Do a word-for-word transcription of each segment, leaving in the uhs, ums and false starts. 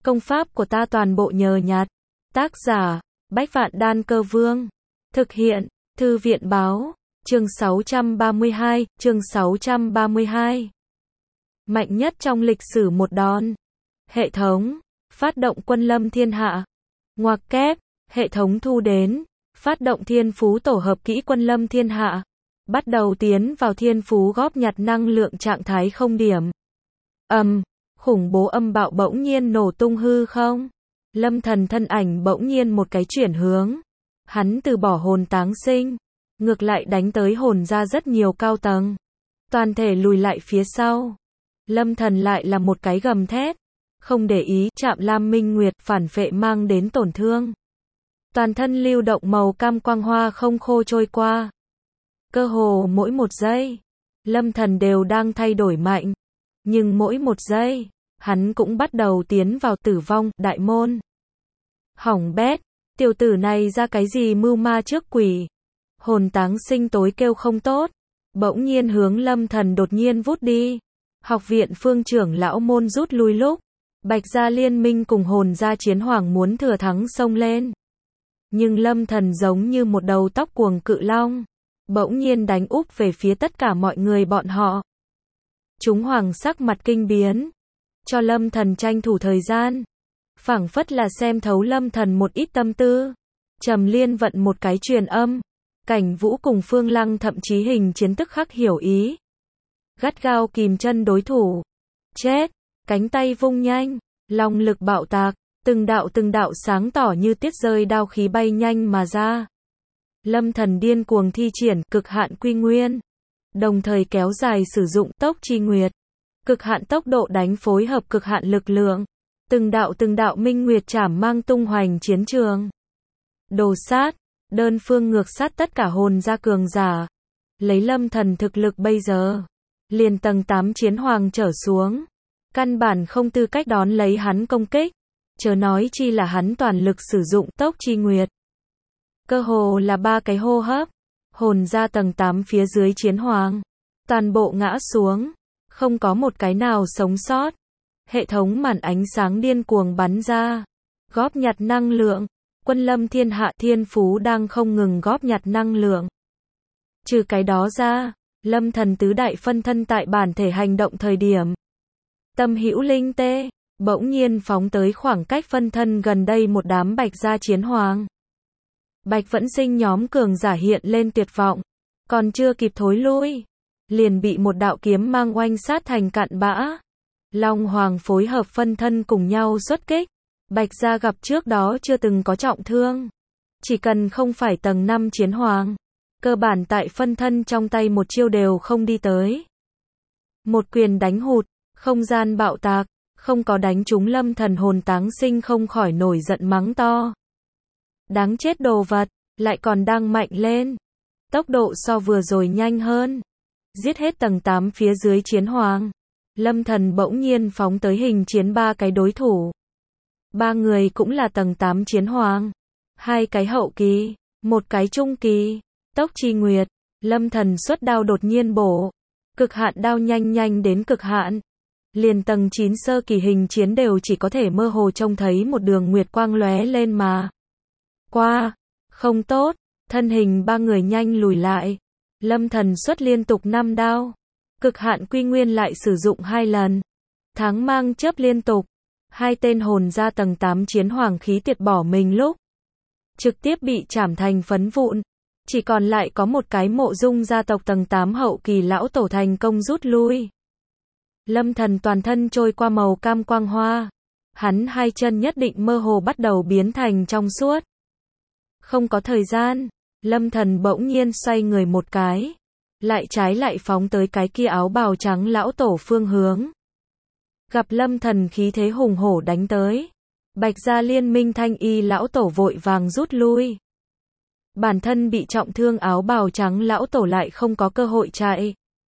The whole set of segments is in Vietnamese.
Công pháp của ta toàn bộ nhờ nhặt. Tác giả, Bách Vạn Đan Cơ Vương. Thực hiện, Thư viện Báo. Chương sáu trăm ba mươi hai, chương sáu trăm ba mươi hai. Mạnh nhất trong lịch sử một đòn. Hệ thống, phát động quân lâm thiên hạ. Ngoặc kép, hệ thống thu đến, phát động thiên phú tổ hợp kỹ quân lâm thiên hạ. Bắt đầu tiến vào thiên phú góp nhặt năng lượng trạng thái không điểm. Ầm, khủng bố âm bạo bỗng nhiên nổ tung hư không. Lâm Thần thân ảnh bỗng nhiên một cái chuyển hướng. Hắn từ bỏ hồn táng sinh, ngược lại đánh tới hồn ra rất nhiều cao tầng. Toàn thể lùi lại phía sau. Lâm Thần lại là một cái gầm thét. Không để ý chạm Lam Minh Nguyệt phản phệ mang đến tổn thương. Toàn thân lưu động màu cam quang hoa không khô trôi qua. Cơ hồ mỗi một giây, Lâm Thần đều đang thay đổi mạnh. Nhưng mỗi một giây, hắn cũng bắt đầu tiến vào tử vong, đại môn. Hỏng bét, tiểu tử này ra cái gì mưu ma trước quỷ. Hồn táng sinh tối kêu không tốt. Bỗng nhiên hướng Lâm Thần đột nhiên vút đi. Học viện phương trưởng lão môn rút lui lúc. Bạch gia liên minh cùng hồn gia chiến hoàng muốn thừa thắng xông lên. Nhưng Lâm Thần giống như một đầu tóc cuồng cự long. Bỗng nhiên đánh úp về phía tất cả mọi người bọn họ. Chúng hoàng sắc mặt kinh biến. Cho Lâm Thần tranh thủ thời gian. Phảng phất là xem thấu Lâm Thần một ít tâm tư. Trầm Liên vận một cái truyền âm. Cảnh Vũ cùng Phương Lăng thậm chí hình chiến tức khắc hiểu ý. Gắt gao kìm chân đối thủ. Chết, cánh tay vung nhanh, long lực bạo tạc, từng đạo từng đạo sáng tỏ như tiết rơi đao khí bay nhanh mà ra. Lâm Thần điên cuồng thi triển cực hạn quy nguyên, đồng thời kéo dài sử dụng tốc chi nguyệt, cực hạn tốc độ đánh phối hợp cực hạn lực lượng, từng đạo từng đạo minh nguyệt chảm mang tung hoành chiến trường. Đồ sát, đơn phương ngược sát tất cả hồn gia cường giả. Lấy Lâm Thần thực lực bây giờ, liền tầng tám chiến hoàng trở xuống, căn bản không tư cách đón lấy hắn công kích, chớ nói chi là hắn toàn lực sử dụng tốc chi nguyệt. Cơ hồ là ba cái hô hấp, hồn ra tầng tám phía dưới chiến hoàng, toàn bộ ngã xuống, không có một cái nào sống sót. Hệ thống màn ánh sáng điên cuồng bắn ra, góp nhặt năng lượng, quân lâm thiên hạ thiên phú đang không ngừng góp nhặt năng lượng. Trừ cái đó ra, Lâm Thần tứ đại phân thân tại bản thể hành động thời điểm. Tâm hữu linh tê, bỗng nhiên phóng tới khoảng cách phân thân gần đây một đám bạch gia chiến hoàng. Bạch vẫn sinh nhóm cường giả hiện lên tuyệt vọng, còn chưa kịp thối lui, liền bị một đạo kiếm mang oanh sát thành cạn bã. Long Hoàng phối hợp phân thân cùng nhau xuất kích, Bạch gia gặp trước đó chưa từng có trọng thương. Chỉ cần không phải tầng năm chiến hoàng, cơ bản tại phân thân trong tay một chiêu đều không đi tới. Một quyền đánh hụt, không gian bạo tạc, không có đánh trúng Lâm Thần hồn táng sinh không khỏi nổi giận mắng to. Đáng chết đồ vật, lại còn đang mạnh lên. Tốc độ so vừa rồi nhanh hơn. Giết hết tầng tám phía dưới chiến hoàng. Lâm Thần bỗng nhiên phóng tới hình chiến ba cái đối thủ. Ba người cũng là tầng tám chiến hoàng. Hai cái hậu kỳ, một cái trung kỳ. Tốc chi nguyệt, Lâm Thần xuất đao đột nhiên bổ. Cực hạn đao nhanh nhanh đến cực hạn. Liền tầng chín sơ kỳ hình chiến đều chỉ có thể mơ hồ trông thấy một đường nguyệt quang lóe lên mà. Qua, không tốt, thân hình ba người nhanh lùi lại. Lâm Thần xuất liên tục năm đao. Cực hạn quy nguyên lại sử dụng hai lần. Tháng mang chớp liên tục. Hai tên hồn ra tầng tám chiến hoàng khí tiệt bỏ mình lúc. Trực tiếp bị chảm thành phấn vụn. Chỉ còn lại có một cái mộ dung gia tộc tầng tám hậu kỳ lão tổ thành công rút lui. Lâm Thần toàn thân trôi qua màu cam quang hoa. Hắn hai chân nhất định mơ hồ bắt đầu biến thành trong suốt. Không có thời gian, Lâm Thần bỗng nhiên xoay người một cái. Lại trái lại phóng tới cái kia áo bào trắng lão tổ phương hướng. Gặp Lâm Thần khí thế hùng hổ đánh tới. Bạch gia liên minh thanh y lão tổ vội vàng rút lui. Bản thân bị trọng thương áo bào trắng lão tổ lại không có cơ hội chạy.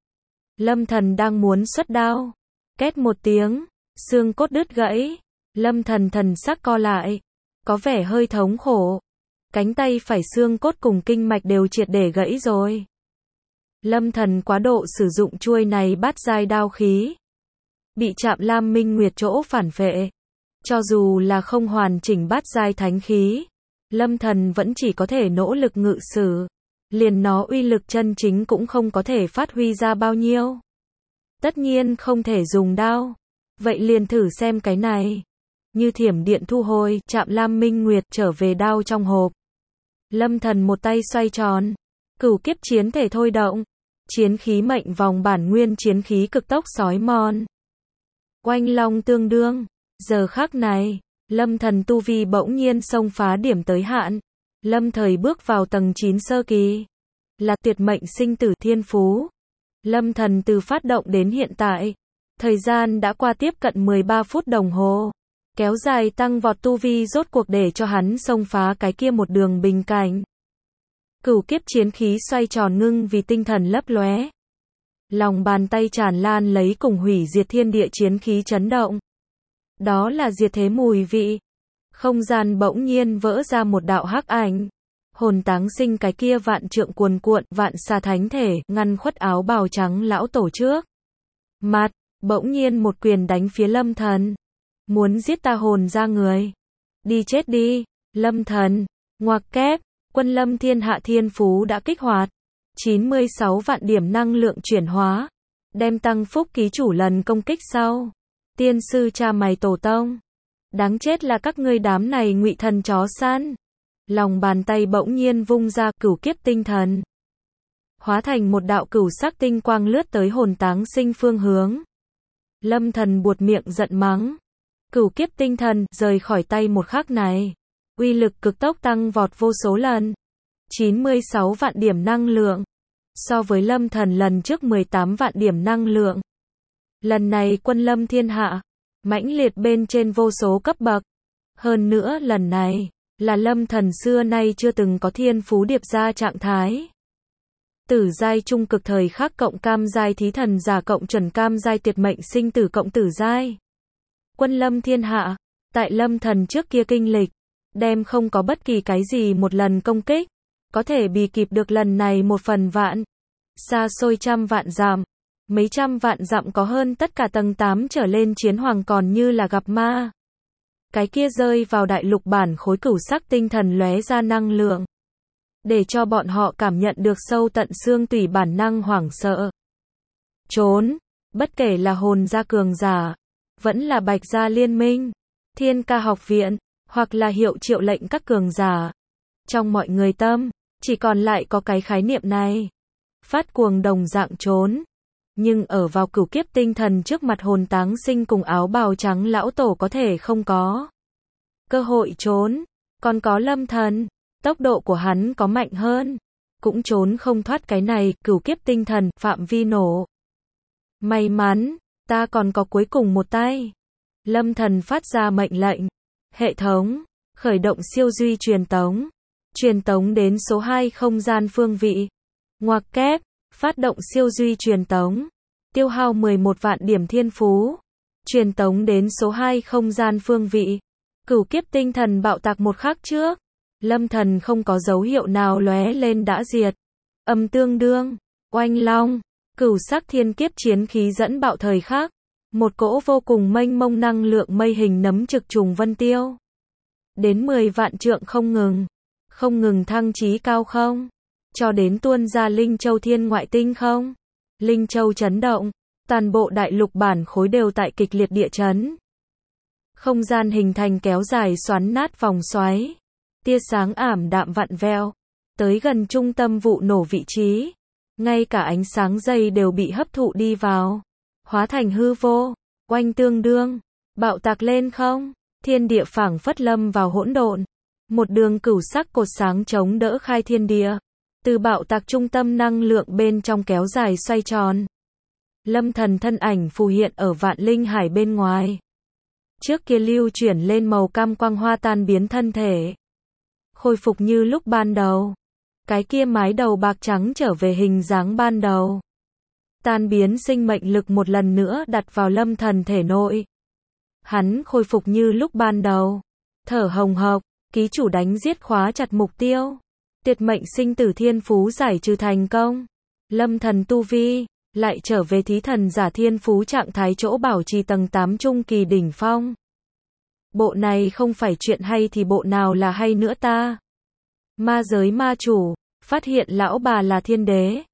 Lâm Thần đang muốn xuất đao. Két một tiếng, xương cốt đứt gãy. Lâm Thần thần sắc co lại. Có vẻ hơi thống khổ. Cánh tay phải xương cốt cùng kinh mạch đều triệt để gãy rồi. Lâm Thần quá độ sử dụng chuôi này bát giai đao khí. Bị chạm Lam Minh Nguyệt chỗ phản phệ. Cho dù là không hoàn chỉnh bát giai thánh khí, Lâm Thần vẫn chỉ có thể nỗ lực ngự sử, liền nó uy lực chân chính cũng không có thể phát huy ra bao nhiêu. Tất nhiên không thể dùng đao, vậy liền thử xem cái này. Như thiểm điện thu hồi, chạm Lam Minh Nguyệt trở về đao trong hộp. Lâm Thần một tay xoay tròn, cửu kiếp chiến thể thôi động, chiến khí mệnh vòng bản nguyên chiến khí cực tốc sói mòn. Oanh long tương đương, giờ khắc này, Lâm Thần tu vi bỗng nhiên xông phá điểm tới hạn, lâm thời bước vào tầng chín sơ kỳ, là tuyệt mệnh sinh tử thiên phú. Lâm Thần từ phát động đến hiện tại, thời gian đã qua tiếp cận mười ba phút đồng hồ, kéo dài tăng vọt tu vi rốt cuộc để cho hắn xông phá cái kia một đường bình cảnh. Cửu kiếp chiến khí xoay tròn ngưng vì tinh thần lấp lóe. Lòng bàn tay tràn lan lấy cùng hủy diệt thiên địa chiến khí chấn động. Đó là diệt thế mùi vị. Không gian bỗng nhiên vỡ ra một đạo hắc ảnh. Hồn táng sinh cái kia vạn trượng cuồn cuộn, vạn xà thánh thể, ngăn khuất áo bào trắng lão tổ trước. Mặt, bỗng nhiên một quyền đánh phía Lâm Thần. Muốn giết ta hồn ra người. Đi chết đi, Lâm Thần. Ngoặc kép, quân lâm thiên hạ thiên phú đã kích hoạt. chín mươi sáu vạn điểm năng lượng chuyển hóa. Đem tăng phúc ký chủ lần công kích sau. Tiên sư cha mày tổ tông. Đáng chết là các ngươi đám này ngụy thần chó săn. Lòng bàn tay bỗng nhiên vung ra cửu kiếp tinh thần. Hóa thành một đạo cửu sắc tinh quang lướt tới hồn táng sinh phương hướng. Lâm Thần buột miệng giận mắng. Cửu kiếp tinh thần rời khỏi tay một khắc này. Uy lực cực tốc tăng vọt vô số lần. chín mươi sáu vạn điểm năng lượng. So với Lâm Thần lần trước mười tám vạn điểm năng lượng. Lần này quân lâm thiên hạ. Mãnh liệt bên trên vô số cấp bậc. Hơn nữa lần này. Là Lâm Thần xưa nay chưa từng có thiên phú điệp ra trạng thái. Tử giai trung cực thời khắc cộng cam giai thí thần giả cộng chuẩn cam giai tuyệt mệnh sinh tử cộng tử giai. Quân lâm thiên hạ. Tại Lâm Thần trước kia kinh lịch. Đem không có bất kỳ cái gì một lần công kích. Có thể bì kịp được lần này một phần vạn. Xa xôi trăm vạn dặm. Mấy trăm vạn dặm có hơn tất cả tầng tám trở lên chiến hoàng còn như là gặp ma. Cái kia rơi vào đại lục bản khối cửu sắc tinh thần lóe ra năng lượng. Để cho bọn họ cảm nhận được sâu tận xương tủy bản năng hoảng sợ. Trốn, bất kể là hồn gia cường giả, vẫn là bạch gia liên minh, thiên ca học viện, hoặc là hiệu triệu lệnh các cường giả. Trong mọi người tâm, chỉ còn lại có cái khái niệm này. Phát cuồng đồng dạng trốn. Nhưng ở vào cửu kiếp tinh thần trước mặt hồn táng sinh cùng áo bào trắng lão tổ có thể không có cơ hội trốn. Còn có Lâm Thần, tốc độ của hắn có mạnh hơn, cũng trốn không thoát cái này cửu kiếp tinh thần phạm vi nổ. May mắn, ta còn có cuối cùng một tay. Lâm Thần phát ra mệnh lệnh. Hệ thống, khởi động siêu duy truyền tống. Truyền tống đến số hai không gian phương vị. Ngoặc kép, phát động siêu duy truyền tống. Tiêu hao mười một vạn điểm thiên phú. Truyền tống đến số hai không gian phương vị. Cửu kiếp tinh thần bạo tạc một khắc trước. Lâm Thần không có dấu hiệu nào lóe lên đã diệt. Âm tương đương, oanh long, cửu sắc thiên kiếp chiến khí dẫn bạo thời khắc. Một cỗ vô cùng mênh mông năng lượng mây hình nấm trực trùng vân tiêu. Đến mười vạn trượng không ngừng. Không ngừng thăng chí cao không. Cho đến tuôn ra Linh Châu thiên ngoại tinh không. Linh Châu chấn động. Toàn bộ đại lục bản khối đều tại kịch liệt địa chấn. Không gian hình thành kéo dài xoắn nát vòng xoáy. Tia sáng ảm đạm vặn vẹo. Tới gần trung tâm vụ nổ vị trí. Ngay cả ánh sáng dây đều bị hấp thụ đi vào. Hóa thành hư vô. Oanh tương đương. Bạo tạc lên không. Thiên địa phảng phất lâm vào hỗn độn. Một đường cửu sắc cột sáng chống đỡ khai thiên địa. Từ bạo tạc trung tâm năng lượng bên trong kéo dài xoay tròn. Lâm Thần thân ảnh phù hiện ở vạn linh hải bên ngoài. Trước kia lưu chuyển lên màu cam quang hoa tan biến thân thể. Khôi phục như lúc ban đầu. Cái kia mái đầu bạc trắng trở về hình dáng ban đầu. Tan biến sinh mệnh lực một lần nữa đặt vào Lâm Thần thể nội. Hắn khôi phục như lúc ban đầu. Thở hồng hộc, ký chủ đánh giết khóa chặt mục tiêu. Tuyệt mệnh sinh tử thiên phú giải trừ thành công. Lâm Thần tu vi lại trở về thí thần giả thiên phú trạng thái chỗ bảo trì tầng tám trung kỳ đỉnh phong. Bộ này không phải chuyện hay thì bộ nào là hay nữa ta? Ma giới ma chủ, phát hiện lão bà là thiên đế.